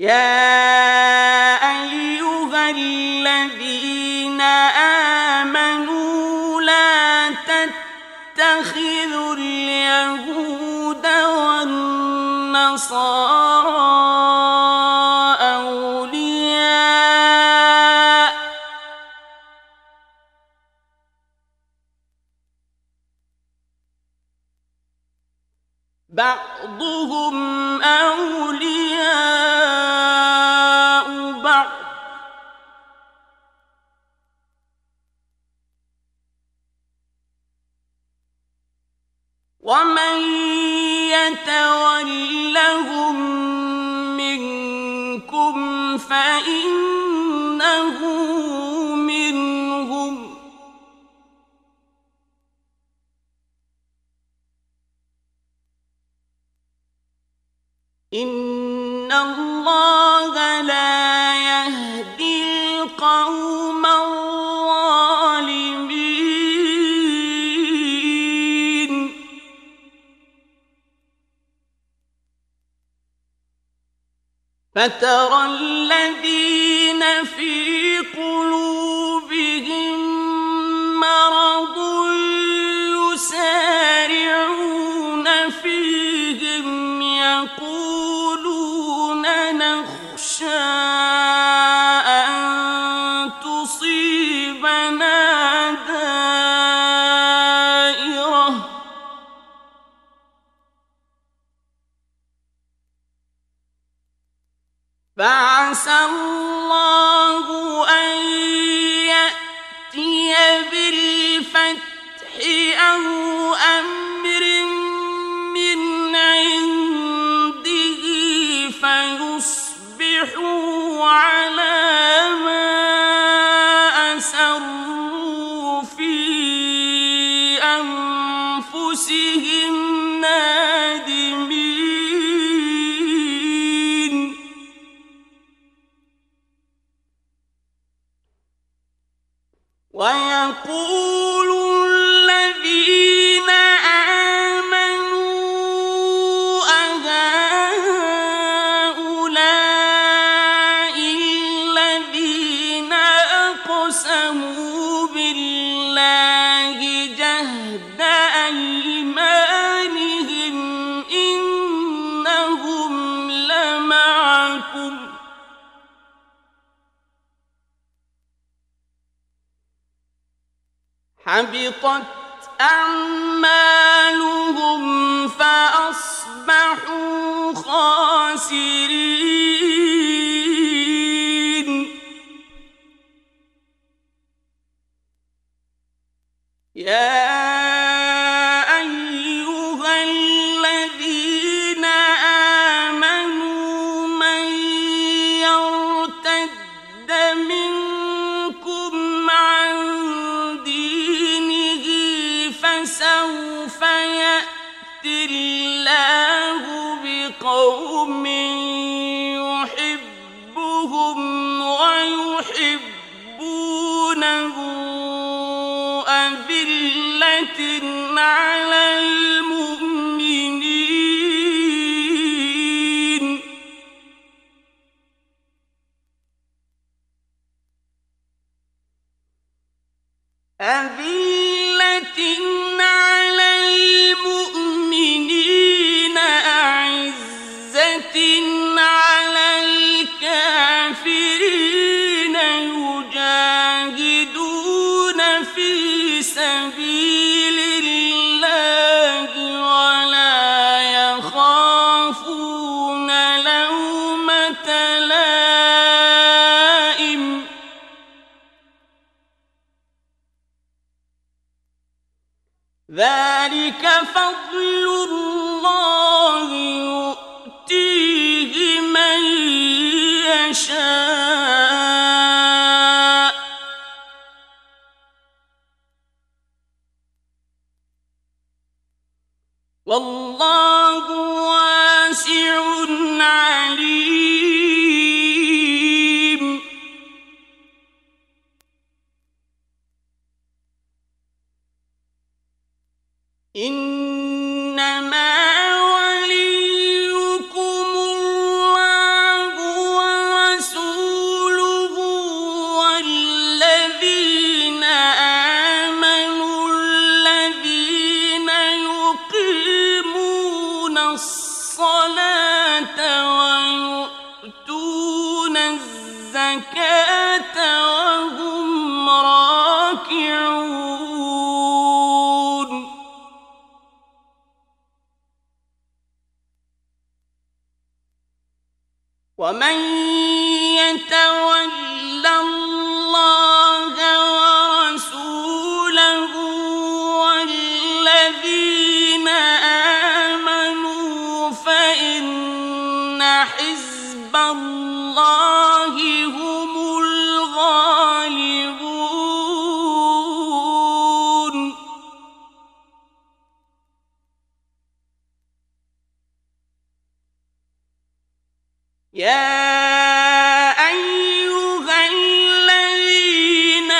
يا أيها الذين آمنوا لا تتخذوا اليهود والنصارى أولياء بعضهم أولياء بعض ومن يتولهم منكم فإنه منهم إن الله لا يهدي القوم الظالمين فترى الذين في قلوبهم مرض يسارعون فيهم يقولون نخشى أن تصيبنا دائرة فعسى الله أن يأتي بالفتح أو أمر من عنده فيصبحوا على ما أسروا في أنفسهم نادمين ويقول الذين آمنوا أهؤلاء الذين أقسموا بالله جهد أيمانهم إنهم لمعكم حبطت أعمالهم فأصبحوا خاسرين يا أيها الذين آمنوا من يرتد منكم عن دينه فسوف يأتي الله بقوم يحبهم ويحبونه أذلة على المؤمنين أعزة على الكافرين يجاهدون في سبيل الله ولا يخافون لومة لائم ذلك فضل الله يؤتيه من يشاء والله واسع عليم إنما وليكم الله الزكاة وهم راكعون ومن يتول الله ورسوله والذين آمنوا فإن حزب الله هم الغالبون يا أيها الذين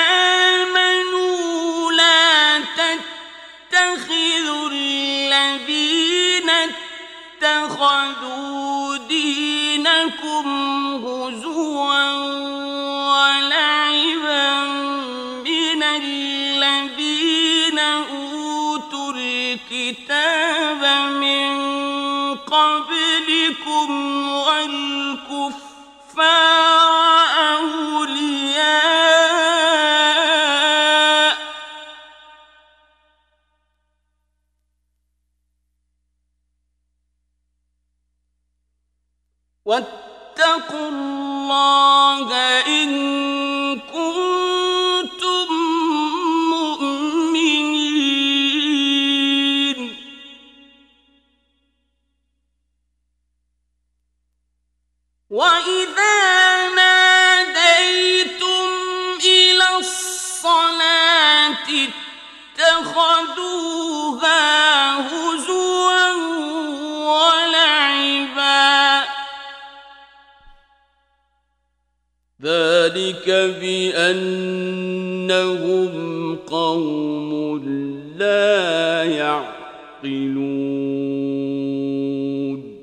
آمنوا لا تتخذوا الذين اتخذوا دينكم هزوا ولعبا من الذين أوتوا الكتاب من قبلكم والكفار أولياء واتقوا الله إن كنتم مؤمنين وإذا ناديتم إلى الصلاة اتخذوها هزوا ولعبا ذلك بأنهم قوم لا يعقلون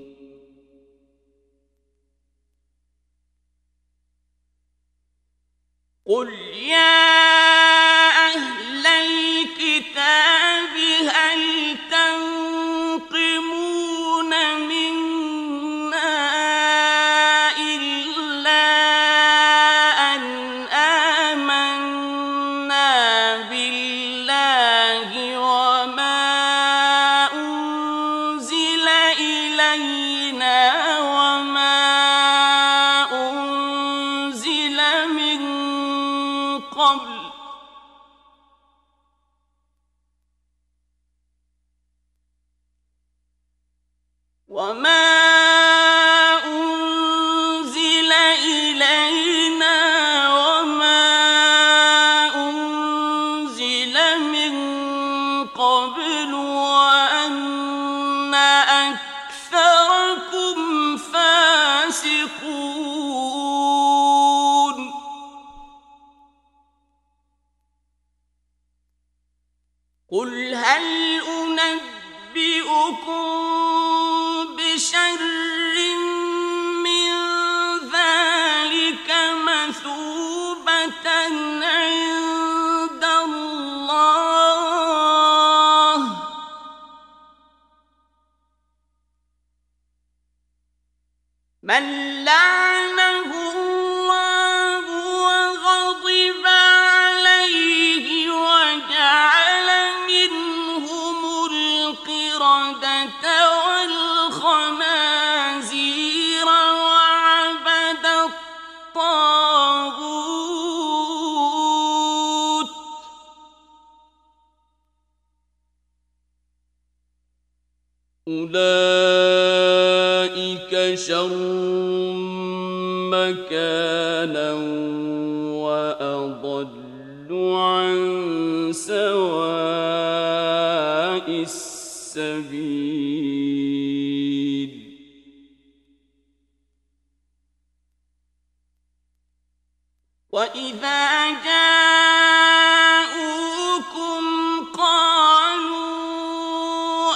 قل يا أهل الكتاب هل تنقمون منا إلا أن آمنا بالله وما أنزل إلينا وما أنزل من قبل وأن أكثركم فاسقون قل هل أنبئكم بشر من ذلك مثوبة عند الله من لعنه الله وغضب عليه وجعل منهم القردة والخنازير وعبد الطاغوت أولئك شر مكانا وأضل عن سواء السبيل وإذا جاءوكم قالوا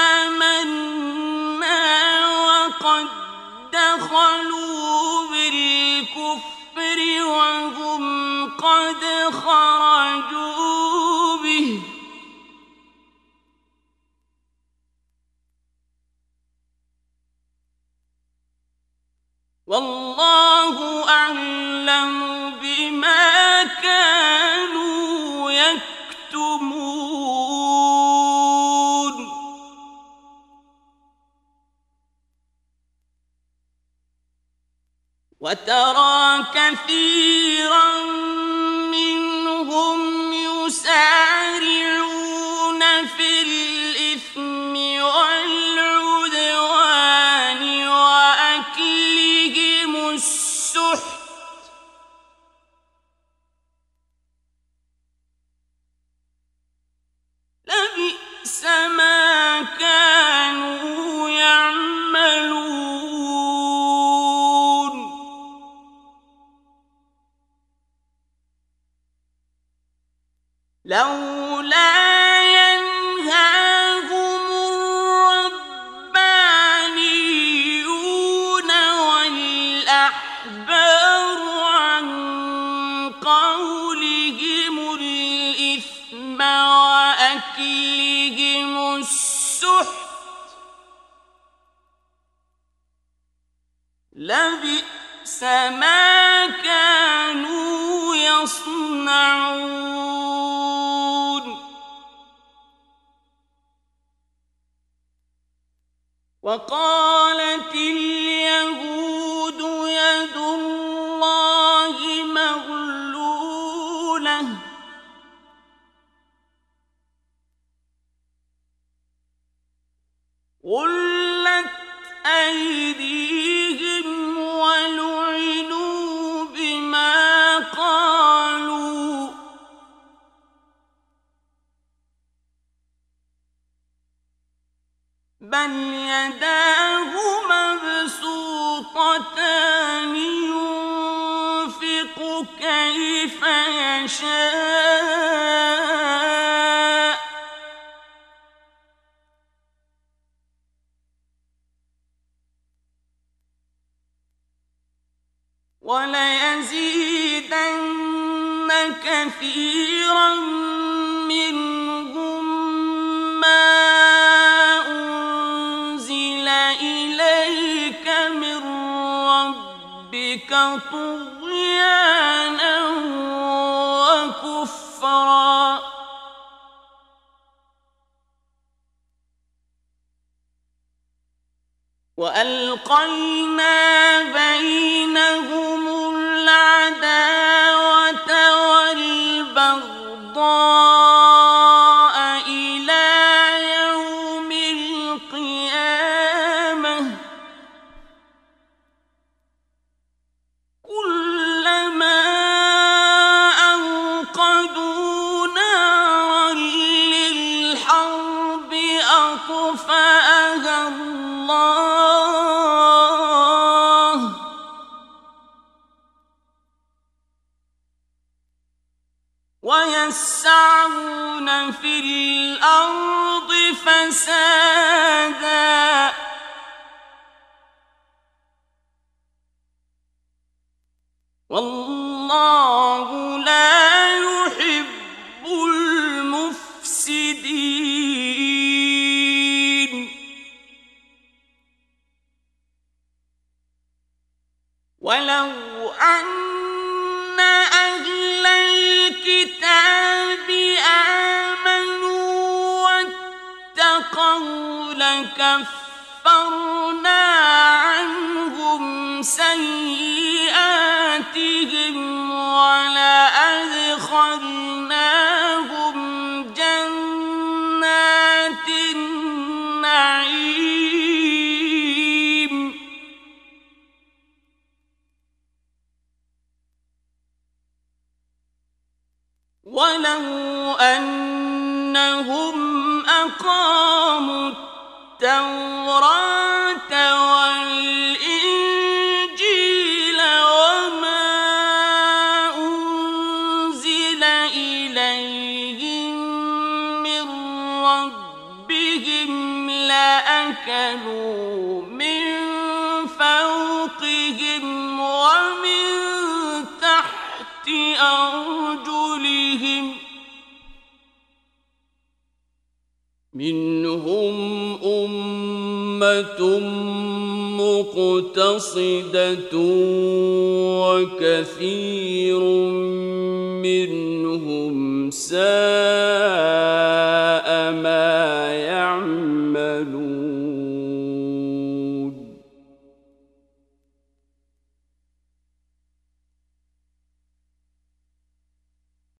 آمنا وقد دخلوا بالكفر وهم قد خرجوا به والله أعلم وترى كثيرا منهم يسارعون في الإثم والعدوان وأكلهم السحت لبئس ما كانوا يعملون لولا ينهاهم الربانيون والأحبار عن قولهم الإثم وأكلهم السحت لبئس ما كانوا يصنعون وقالت اليهود يد الله مغلولة غلت أيديهم ولعنوا بما قالوا بل يداه مبسوطتان ينفق كيف يشاء وليزيدن كثيرا منهم ما أنزل إليك من ربك طغيانا وكفرا وألقينا بينهم العداوة والبغضاء إلى يوم القيامة كلما أوقدوا نارا للحرب أطفأها الله ويسعون في الأرض فسادا والله لا يحب المفسدين ولو أن أهل الكتاب آمنوا واتقوا لكفرنا عنهم سيئاتهم ولأدخلناهم جنات النعيم ولو أنهم أقاموا التوراة والإنجيل وما أنزل إليهم من ربهم لأكلوا من فوقهم ومن تحت أرجلهم منهم أمة مقتصدة وكثير منهم ساء ما يعملون